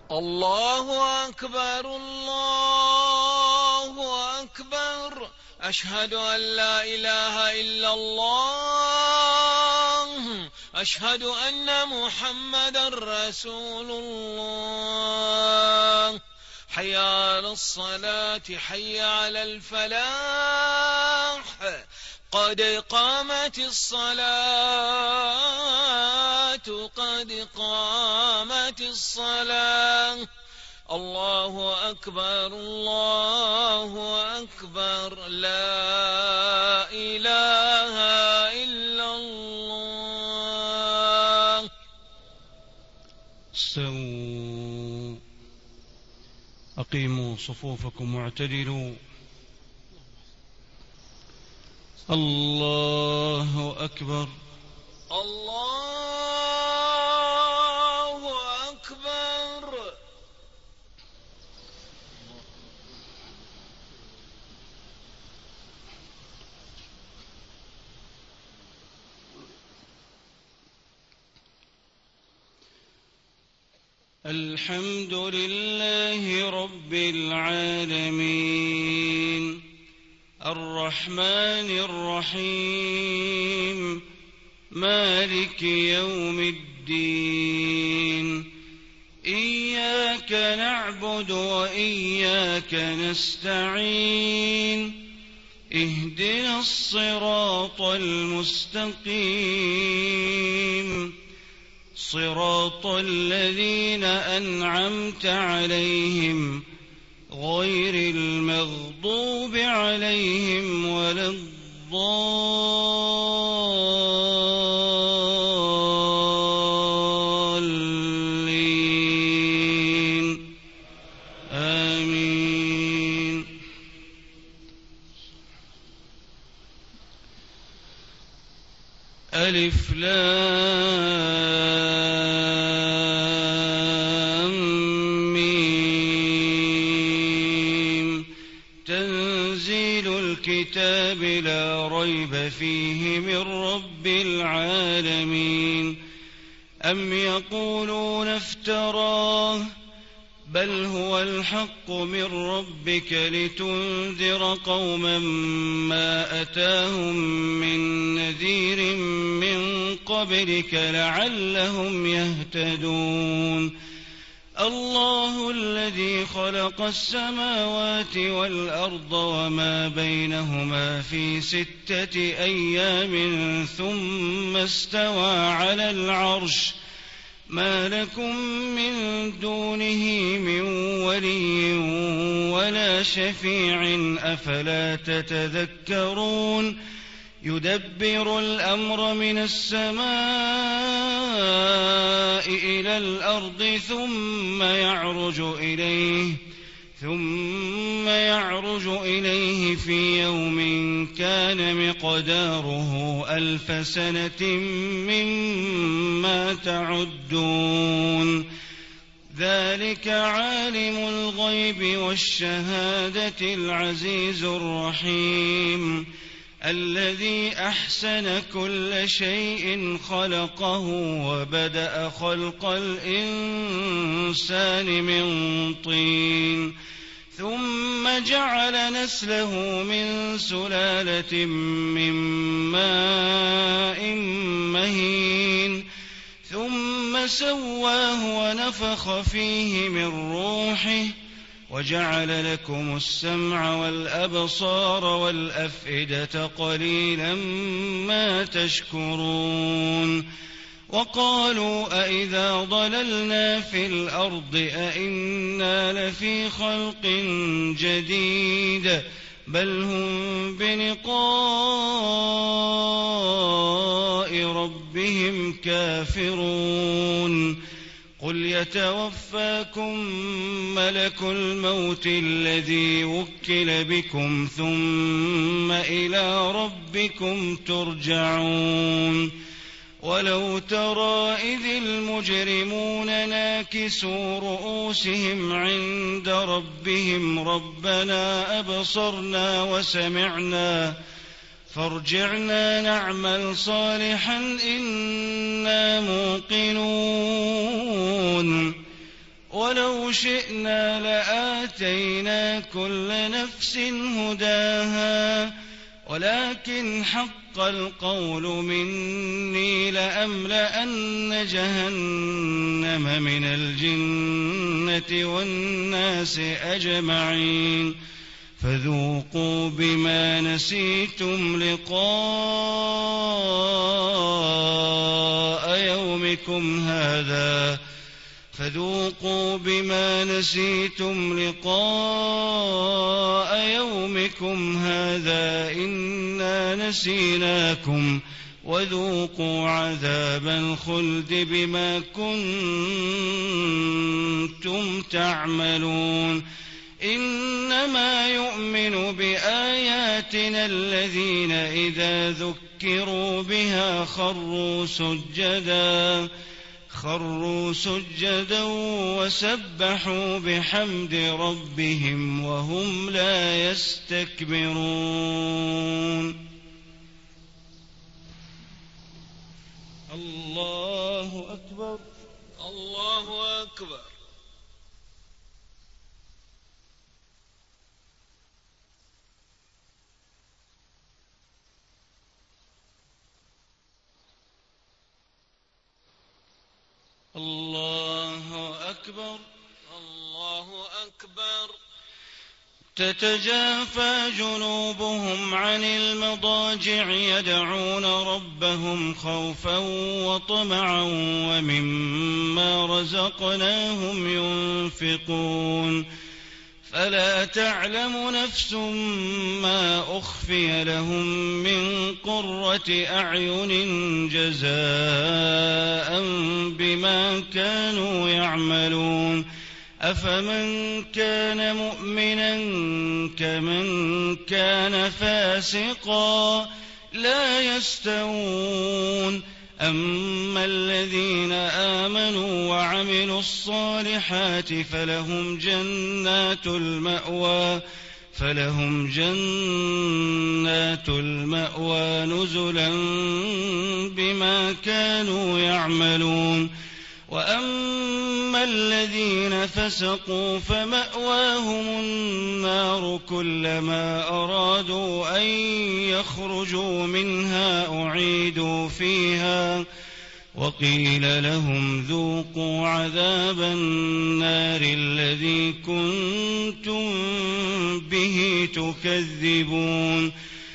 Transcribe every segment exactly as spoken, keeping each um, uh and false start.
الله أكبر الله أكبر. أشهد أن لا إله إلا الله. أشهد أن محمدا رسول الله. حي على الصلاة حي على الفلاح. قد قامت الصلاة قد قامت الصلاة. الله أكبر الله أكبر. لا إله إلا الله. استووا أقيموا صفوفكم واعتدلوا. الله أكبر الله أكبر. الحمد لله رب العالمين الرحمن الرحيم مالك يوم الدين. إياك نعبد وإياك نستعين. اهدنا الصراط المستقيم صراط الذين أنعمت عليهم غير المغضوب عليهم ولا الضالين. آمين. ألف لام ميم. تنزيل الكتاب لا ريب فيه من رب العالمين. أم يقولون افتراه بل هو الحق من ربك لتنذر قوما ما أتاهم من نذير من قبلك لعلهم يهتدون. الله الذي خلق السماوات والأرض وما بينهما في ستة أيام ثم استوى على العرش. ما لكم من دونه من ولي ولا شفيع أفلا تتذكرون. يدبر الأمر من السماء إلى الأرض ثم يعرج إليه ثم يعرج إليه في يوم كان مقداره ألف سنة مما تعدون. ذلك عالم الغيب والشهادة العزيز الرحيم الذي أحسن كل شيء خلقه وبدأ خلق الإنسان من طين ثم جعل نسله من سلالة من ماء مهين ثم سواه ونفخ فيه من روحه وجعل لكم السمع والأبصار والأفئدة قليلا ما تشكرون. وقالوا أئذا ضللنا في الأرض أئنا لفي خلق جديد بل هم بلقاء ربهم كافرون. قل يتوفاكم ملك الموت الذي وكل بكم ثم إلى ربكم ترجعون. ولو ترى إذ المجرمون ناكسوا رؤوسهم عند ربهم ربنا أبصرنا وسمعنا فارجعنا نعمل صالحا إنا موقنون. ولو شئنا لآتينا كل نفس هداها ولكن حق القول مني لأملأن جهنم من الجنة والناس أجمعين فذوقوا بما نسيتم لقاء يومكم هذا فذوقوا بما نسيتم لقاء يومكم هذا إنا نسيناكم وذوقوا عذاب الخلد بما كنتم تعملون إنما يؤمن بآياتنا الذين إذا ذكروا بها خروا سجدا خروا سجدا وسبحوا بحمد ربهم وهم لا يستكبرون. الله أكبر. الله أكبر. الله أكبر. الله أكبر. تتجافى جنوبهم عن المضاجع يدعون ربهم خوفا وطمعا ومما رزقناهم ينفقون فلا تعلم نفس ما أخفي لهم من قرة أعين جزاء بما كانوا يعملون أفمن كان مؤمنا كمن كان فاسقا لا يستوون أما الذين آمنوا وعملوا الصالحات فلهم جنات المأوى فلهم جنات المأوى نزلا بما كانوا يعملون وأما الذين فسقوا فمأواهم النار كلما أرادوا أن يخرجوا منها أعيدوا فيها وقيل لهم ذوقوا عذاب النار الذي كنتم به تكذبون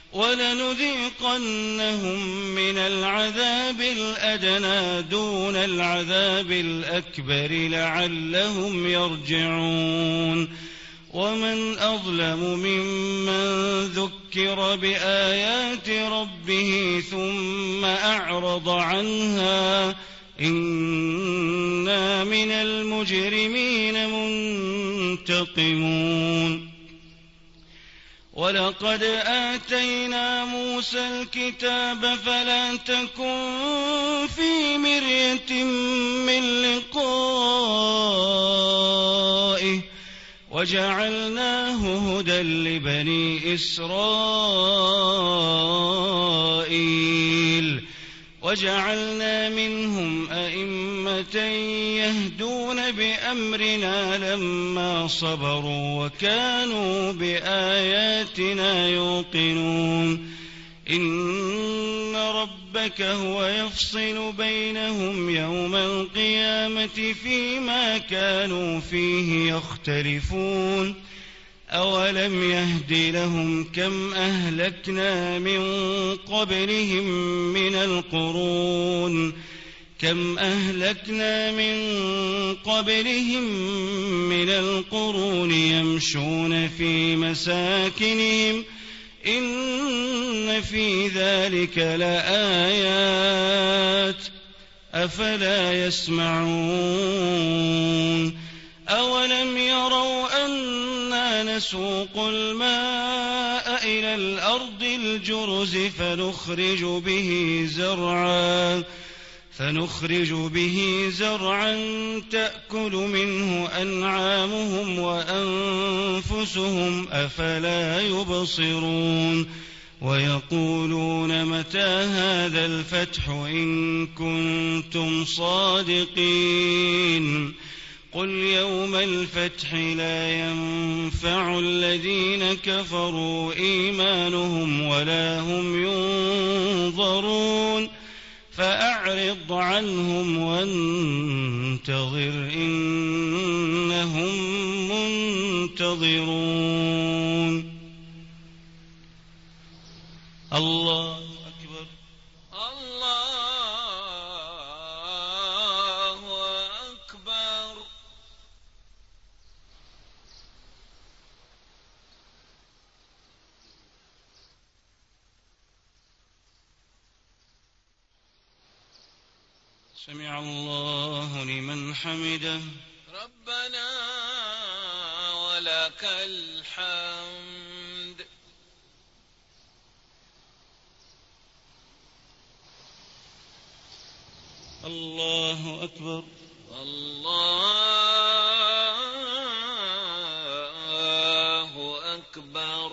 ولنذيقنهم من العذاب الأدنى دون العذاب الأكبر لعلهم يرجعون ومن أظلم ممن ذكر بآيات ربه ثم أعرض عنها إنا من المجرمين منتقمون ولقد آتينا موسى الكتاب فلا تكن في مرية من لقائه وجعلناه هدى لبني إسرائيل وجعلنا منهم أئمة يهدون بأمرنا لما صبروا وكانوا بآياتنا يوقنون إن ربك هو يفصل بينهم يوم القيامة فيما كانوا فيه يختلفون أولم يهد لهم كم أهلكنا من قبلهم من القرون كم أهلكنا من قبلهم من القرون يمشون في مساكنهم إن في ذلك لآيات أفلا يسمعون أولم يروا أنا نسوق الماء إلى الأرض الجرز فنخرج به زرعا فنخرج به زرعا تأكل منه أنعامهم وأنفسهم أفلا يبصرون ويقولون متى هذا الفتح إن كنتم صادقين قل يوم الفتح لا ينفع الذين كفروا إيمانهم ولا هم ينظرون فأعرض عنهم وانتظر إنهم منتظرون. الله أكبر. الله أكبر. سمع الله لمن حمده. ربنا ولك الحمد. الله أكبر. الله أكبر.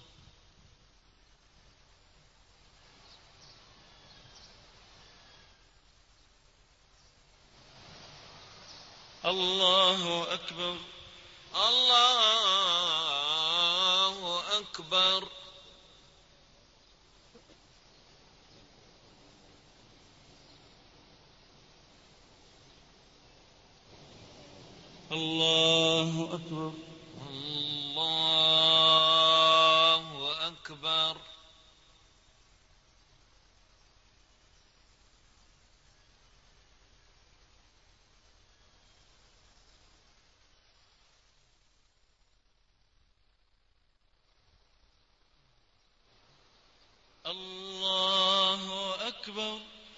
الله أكبر. الله أكبر. الله أكبر. الله أكبر. الله أكبر.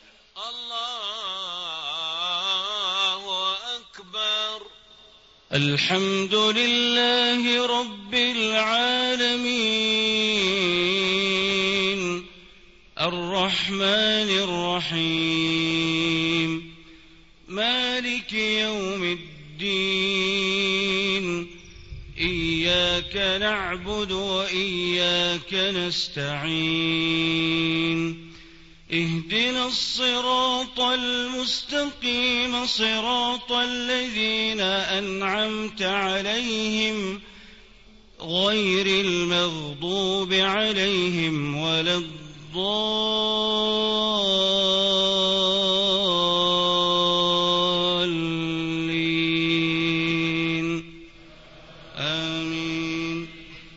الله أكبر. الحمد لله رب العالمين الرحمن الرحيم مالك يوم الدين إياك نعبد وإياك نستعين اهدنا الصراط المستقيم صراط الذين أنعمت عليهم غير المغضوب عليهم ولا الضالين آمين.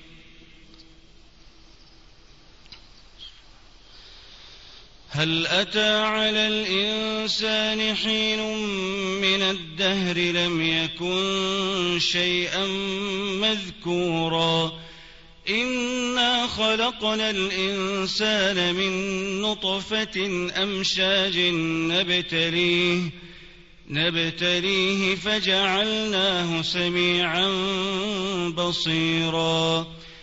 هل أتى على الإنسان حين من الدهر لم يكن شيئا مذكورا إنا خلقنا الإنسان من نطفة أمشاج نبتليه نبتليه فجعلناه سميعا بصيرا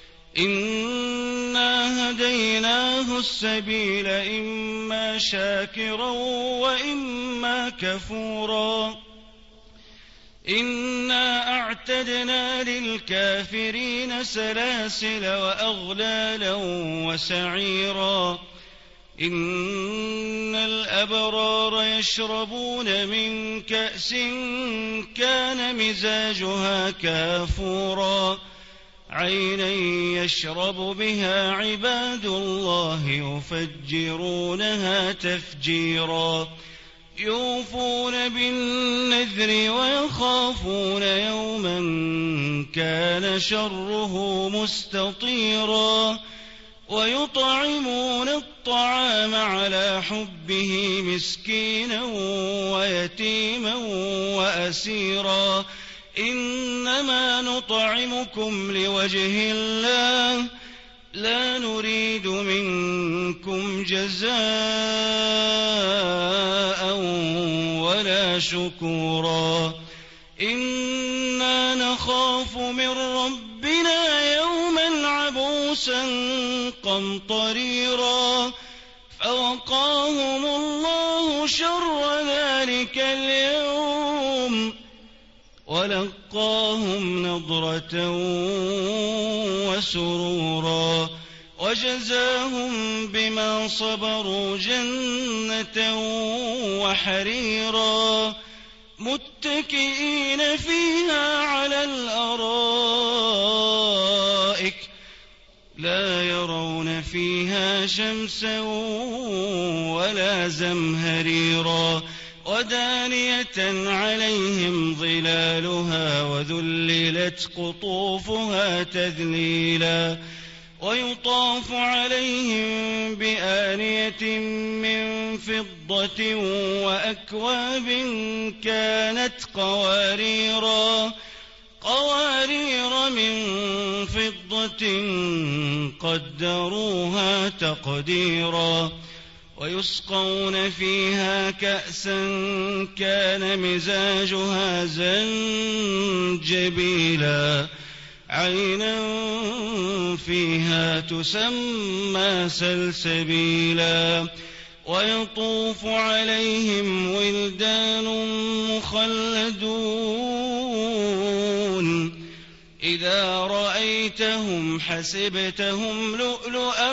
إنا هديناه السبيل إما شاكرا وإما كفورا إنا أعتدنا للكافرين سلاسل وأغلالا وسعيرا إن الأبرار يشربون من كأس كان مزاجها كافورا عينا يشرب بها عباد الله يفجرونها تفجيرا يوفون بالنذر ويخافون يوما كان شره مستطيرا ويطعمون الطعام على حبه مسكينا ويتيما وأسيرا إنما نطعمكم لوجه الله لا نريد منكم جزاء ولا شكورا إنا نخاف من ربنا يوما عبوسا قمطريرا فوقاهم الله شر ذلك اليوم ولقاهم نضرة وسرورا وجزاهم بما صبروا جنة وحريرا متكئين متكئين فيها على الأرائك لا يرون فيها شمسا ولا زمهريرا ودانية عليهم ظلالها وذللت قطوفها تذليلا ويطاف عليهم بآنية من فضة وأكواب كانت قواريرا قوارير من فضة قدروها تقديرا ويسقون فيها كأسا كان مزاجها زنجبيلا عينا فيها تسمى سلسبيلا ويطوف عليهم ولدان مخلدون إذا رأيتهم حسبتهم لؤلؤا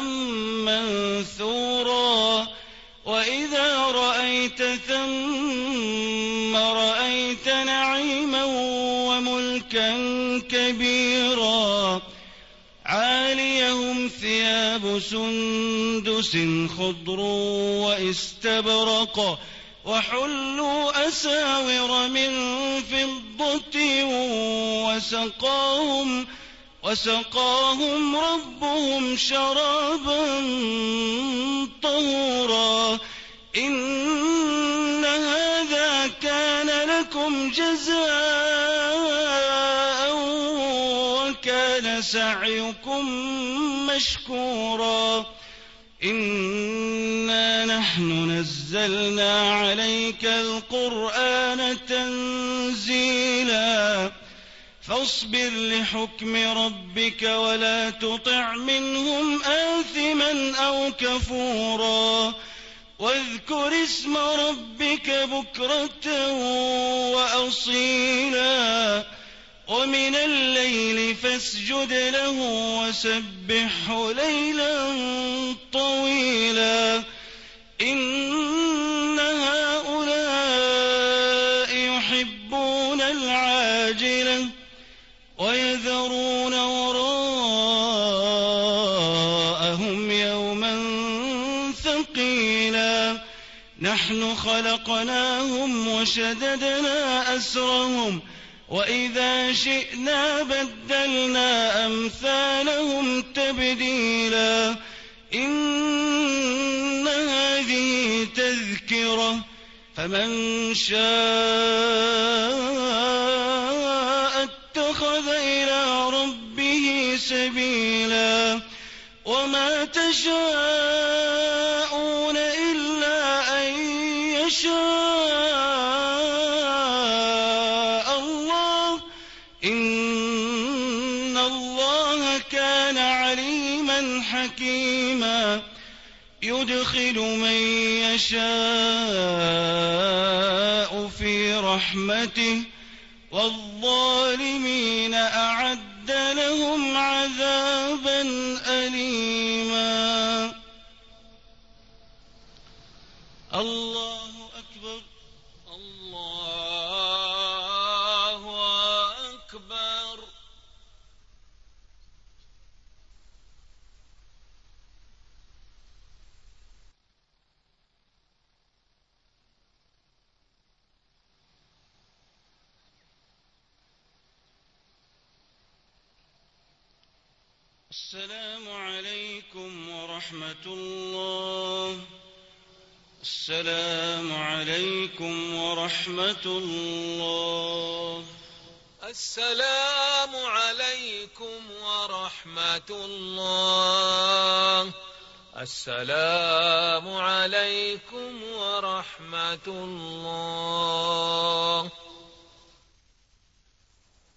منثورا وإذا رأيت ثم رأيت نعيما وملكا كبيرا عاليهم ثياب سندس خضر واستبرق وحلوا أساور من فضة وسقاهم, وسقاهم ربهم شرابا طهورا إن هذا كان لكم جزاء وكان سعيكم مشكورا إنا نحن نزلنا عليك القرآن تنزيلا فاصبر لحكم ربك ولا تطع منهم آثما أو كفورا واذكر اسم ربك بكرة وأصيلا ومن الليل فاسجد له وسبحه ليلا طويلا إن هؤلاء يحبون العاجلة ويذرون وراءهم يوما ثقيلا نحن خلقناهم وشددنا أسرهم وإذا شئنا بدلنا أمثالهم تبديلا إن هذه تذكرة فمن شاء اتخذ إلى ربه سبيلا وما تشاءون إلا أن يشاء الله إن الله كان عليما حكيما يدخل من يشاء في رحمته والظالمين أعد لهم عذابا أليما الله أكبر الله أكبر السلام عليكم ورحمة الله السلام عليكم ورحمة الله السلام عليكم ورحمة الله السلام عليكم ورحمة الله